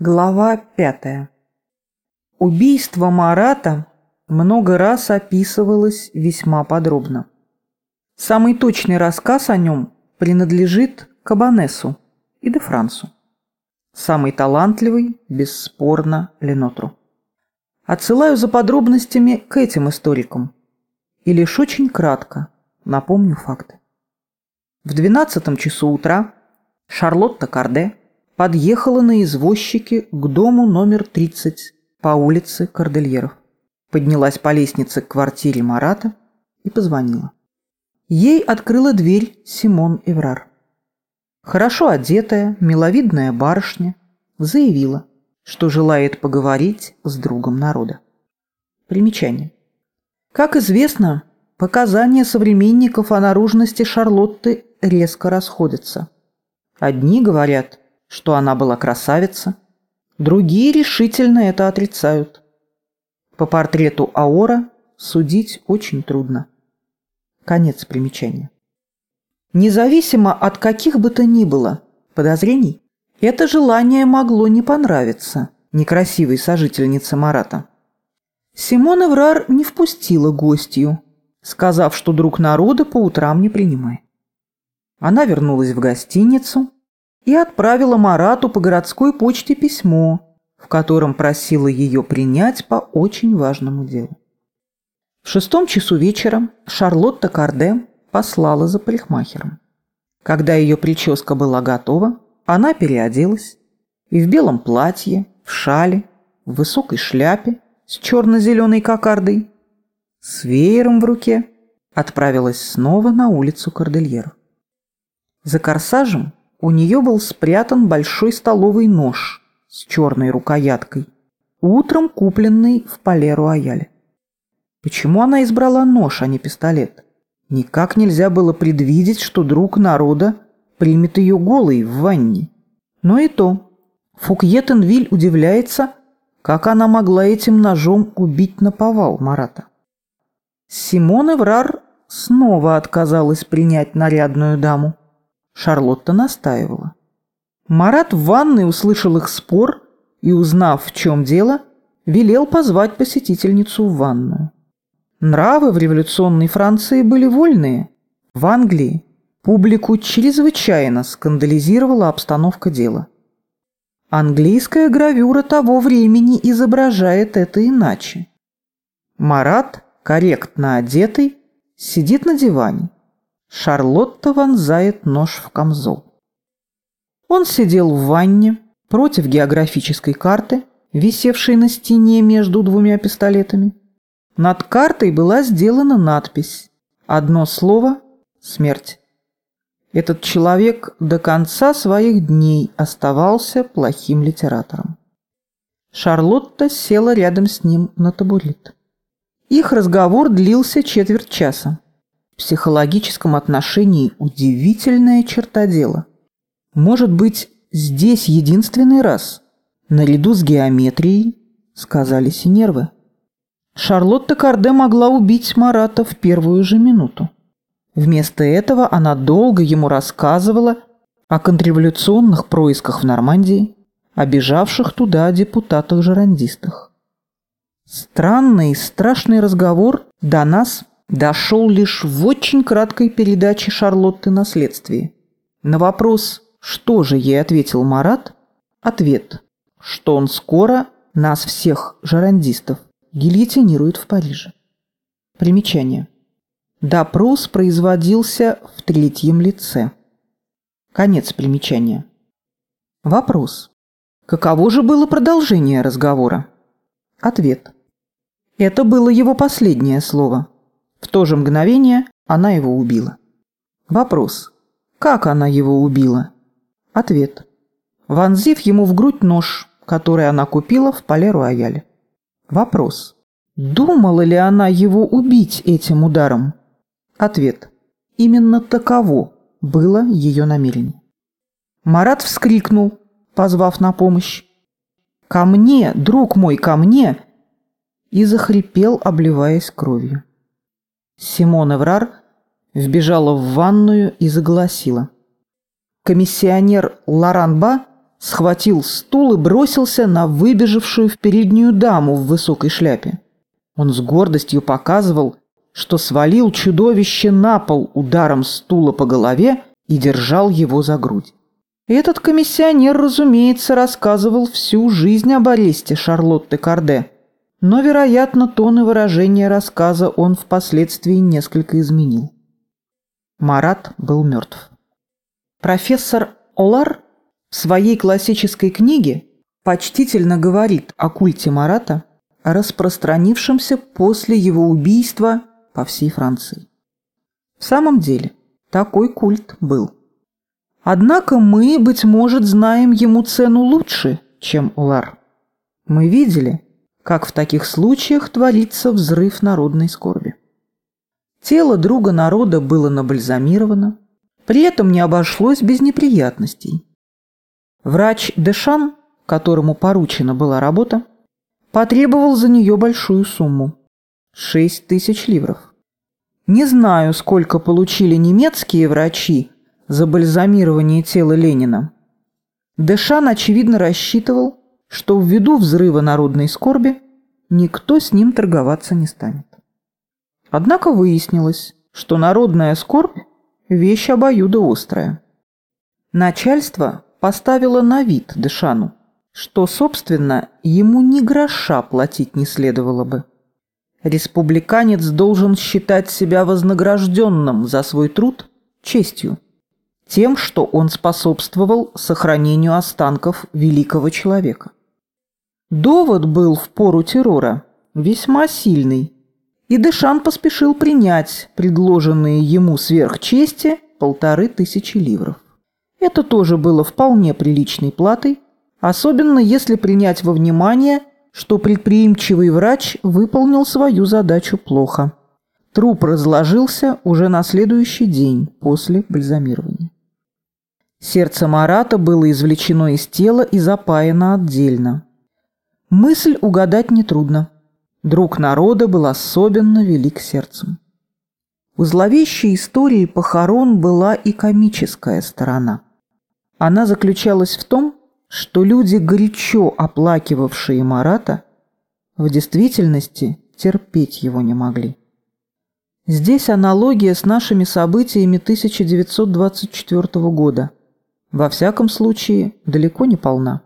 Глава 5. Убийство Марата много раз описывалось весьма подробно. Самый точный рассказ о нем принадлежит Кабанесу и де Франсу. Самый талантливый, бесспорно, Ленотру. Отсылаю за подробностями к этим историкам. И лишь очень кратко напомню факты. В 12 часу утра Шарлотта Карде подъехала на извозчике к дому номер 30 по улице Кордильеров. Поднялась по лестнице к квартире Марата и позвонила. Ей открыла дверь Симон Эврар. Хорошо одетая, миловидная барышня заявила, что желает поговорить с другом народа. Примечание. Как известно, показания современников о наружности Шарлотты резко расходятся. Одни говорят, что она была красавица, другие решительно это отрицают. По портрету Аора судить очень трудно. Конец примечания. Независимо от каких бы то ни было подозрений, это желание могло не понравиться некрасивой сожительнице Марата. Симон Эврар не впустила гостью, сказав, что друг народа по утрам не принимает. Она вернулась в гостиницу и отправила Марату по городской почте письмо, в котором просила ее принять по очень важному делу. В 6 часу вечера Шарлотта Карде послала за парикмахером. Когда ее прическа была готова, она переоделась и в белом платье, в шале, в высокой шляпе с черно-зеленой кокардой, с веером в руке, отправилась снова на улицу Кордильеров. За корсажем у нее был спрятан большой столовый нож с черной рукояткой, утром купленный в Пале-Рояле. Почему она избрала нож, а не пистолет? Никак нельзя было предвидеть, что друг народа примет ее голой в ванне. Но и то. Фукье Тенвиль удивляется, как она могла этим ножом убить наповал Марата. Симон Эврар снова отказалась принять нарядную даму. Шарлотта настаивала. Марат в ванной услышал их спор и, узнав, в чем дело, велел позвать посетительницу в ванную. Нравы в революционной Франции были вольные. В Англии публику чрезвычайно скандализировала обстановка дела. Английская гравюра того времени изображает это иначе. Марат, корректно одетый, сидит на диване. Шарлотта вонзает нож в камзол. Он сидел в ванне против географической карты, висевшей на стене между двумя пистолетами. Над картой была сделана надпись «Одно слово – смерть». Этот человек до конца своих дней оставался плохим литератором. Шарлотта села рядом с ним на табурет. Их разговор длился четверть часа. В психологическом отношении удивительная черта дела. Может быть, здесь единственный раз, наряду с геометрией, сказались и нервы. Шарлотта Карде могла убить Марата в первую же минуту. Вместо этого она долго ему рассказывала о контрреволюционных происках в Нормандии, о бежавших туда депутатах-жерандистах. Странный и страшный разговор до нас дошел лишь в очень краткой передаче Шарлотты на следствии. На вопрос, что же ей ответил Марат, ответ, что он скоро нас всех жерандистов гильотинирует в Париже. Примечание. Допрос производился в третьем лице. Конец примечания. Вопрос. Каково же было продолжение разговора? Ответ. Это было его последнее слово. В то же мгновение она его убила. Вопрос. Как она его убила? Ответ. Вонзив ему в грудь нож, который она купила в Пале-Рояле. Вопрос. Думала ли она его убить этим ударом? Ответ. Именно таково было ее намерение. Марат вскрикнул, позвав на помощь. «Ко мне, друг мой, ко мне!» и захрипел, обливаясь кровью. Симон Эврар вбежала в ванную и заголосила. Комиссионер Ларанба схватил стул и бросился на выбежавшую в переднюю даму в высокой шляпе. Он с гордостью показывал, что свалил чудовище на пол ударом стула по голове и держал его за грудь. Этот комиссионер, разумеется, рассказывал всю жизнь об аресте Шарлотты Корде, но, вероятно, тон и выражение рассказа он впоследствии несколько изменил. Марат был мертв. Профессор Олар в своей классической книге почтительно говорит о культе Марата, распространившемся после его убийства по всей Франции. В самом деле, такой культ был. Однако мы, быть может, знаем ему цену лучше, чем Олар. Мы видели, как в таких случаях творится взрыв народной скорби. Тело друга народа было набальзамировано, при этом не обошлось без неприятностей. Врач Дешан, которому поручена была работа, потребовал за нее большую сумму – 6000 ливров. Не знаю, сколько получили немецкие врачи за бальзамирование тела Ленина. Дешан, очевидно, рассчитывал, что ввиду взрыва народной скорби никто с ним торговаться не станет. Однако выяснилось, что народная скорбь – вещь обоюдоострая. Начальство поставило на вид Дешану, что, собственно, ему ни гроша платить не следовало бы. Республиканец должен считать себя вознагражденным за свой труд честью, тем, что он способствовал сохранению останков великого человека. Довод был в пору террора весьма сильный, и Дешан поспешил принять предложенные ему сверх чести 1500 ливров. Это тоже было вполне приличной платой, особенно если принять во внимание, что предприимчивый врач выполнил свою задачу плохо. Труп разложился уже на следующий день после бальзамирования. Сердце Марата было извлечено из тела и запаяно отдельно. Мысль угадать нетрудно. Друг народа был особенно велик сердцем. У зловещей истории похорон была и комическая сторона. Она заключалась в том, что люди, горячо оплакивавшие Марата, в действительности терпеть его не могли. Здесь аналогия с нашими событиями 1924 года. Во всяком случае, далеко не полна.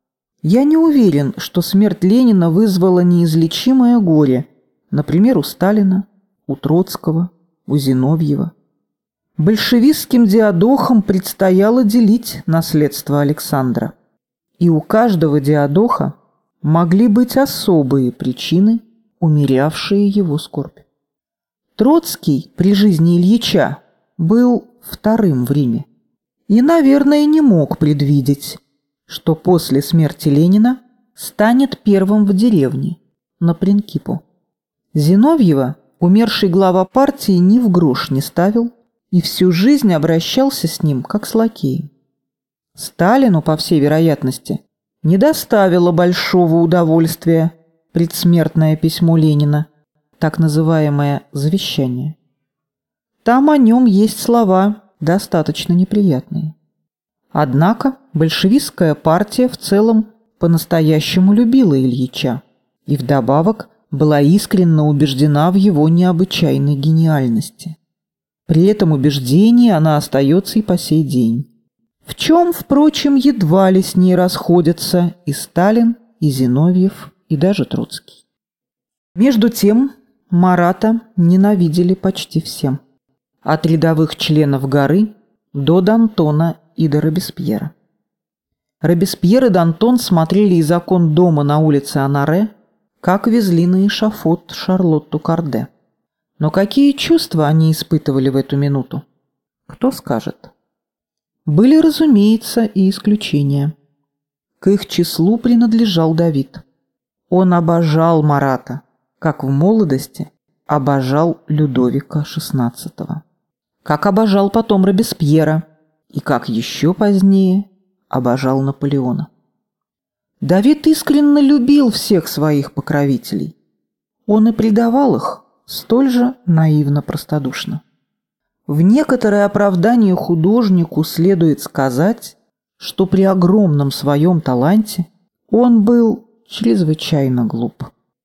Я не уверен, что смерть Ленина вызвала неизлечимое горе, например, у Сталина, у Троцкого, у Зиновьева. Большевистским диадохам предстояло делить наследство Александра. И у каждого диадоха могли быть особые причины, умерявшие его скорбь. Троцкий при жизни Ильича был вторым в Риме и, наверное, не мог предвидеть, что после смерти Ленина станет первым в деревне, на Принкипо. Зиновьева, умерший глава партии, ни в грош не ставил и всю жизнь обращался с ним, как с лакеем. Сталину, по всей вероятности, не доставило большого удовольствия предсмертное письмо Ленина, так называемое «завещание». Там о нем есть слова, достаточно неприятные. Однако большевистская партия в целом по-настоящему любила Ильича и вдобавок была искренне убеждена в его необычайной гениальности. При этом убеждении она остается и по сей день. В чем, впрочем, едва ли с ней расходятся и Сталин, и Зиновьев, и даже Троцкий. Между тем Марата ненавидели почти всем. От рядовых членов «Горы» до Д'Антона и до Робеспьера. Робеспьер и Д'Антон смотрели из окон дома на улице Анаре, как везли на эшафот Шарлотту Корде. Но какие чувства они испытывали в эту минуту? Кто скажет? Были, разумеется, и исключения. К их числу принадлежал Давид. Он обожал Марата, как в молодости обожал Людовика XVI, как обожал потом Робеспьера и как еще позднее обожал Наполеона. Давид искренне любил всех своих покровителей. Он и предавал их столь же наивно-простодушно. В некоторое оправдание художнику следует сказать, что при огромном своем таланте он был чрезвычайно глуп.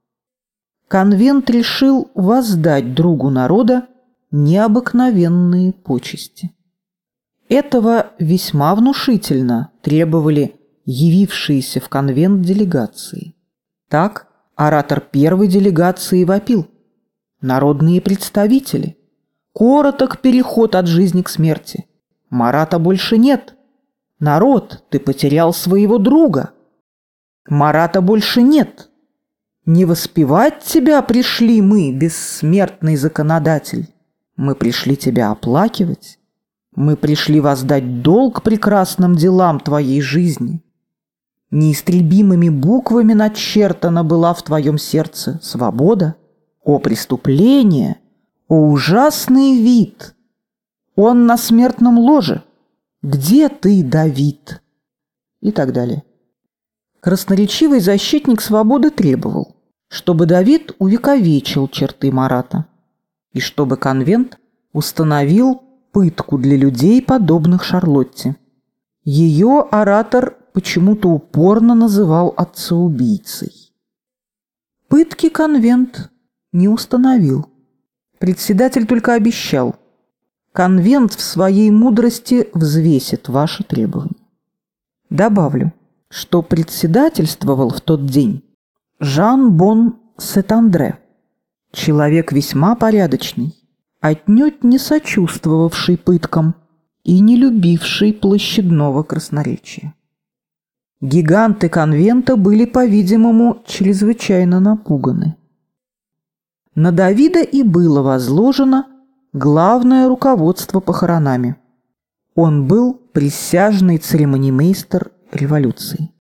Конвент решил воздать другу народа необыкновенные почести. Этого весьма внушительно требовали явившиеся в конвент делегации. Так оратор первой делегации вопил: «Народные представители! Короток переход от жизни к смерти! Марата больше нет! Народ, ты потерял своего друга! Марата больше нет! Не воспевать тебя пришли мы, бессмертный законодатель! Мы пришли тебя оплакивать! Мы пришли воздать долг прекрасным делам твоей жизни! Неистребимыми буквами начертана была в твоем сердце свобода. О преступление! О ужасный вид! Он на смертном ложе! Где ты, Давид?» И так далее. Красноречивый защитник свободы требовал, чтобы Давид увековечил черты Марата и чтобы конвент установил пытку для людей, подобных Шарлотте. Ее оратор почему-то упорно называл отцеубийцей. Пытки конвент не установил. Председатель только обещал: конвент в своей мудрости взвесит ваши требования. Добавлю, что председательствовал в тот день Жан-Бон Сет-Андре, человек весьма порядочный, отнюдь не сочувствовавший пыткам и не любивший площадного красноречия. Гиганты конвента были, по-видимому, чрезвычайно напуганы. На Давида и было возложено главное руководство похоронами. Он был присяжный церемонимейстер революции.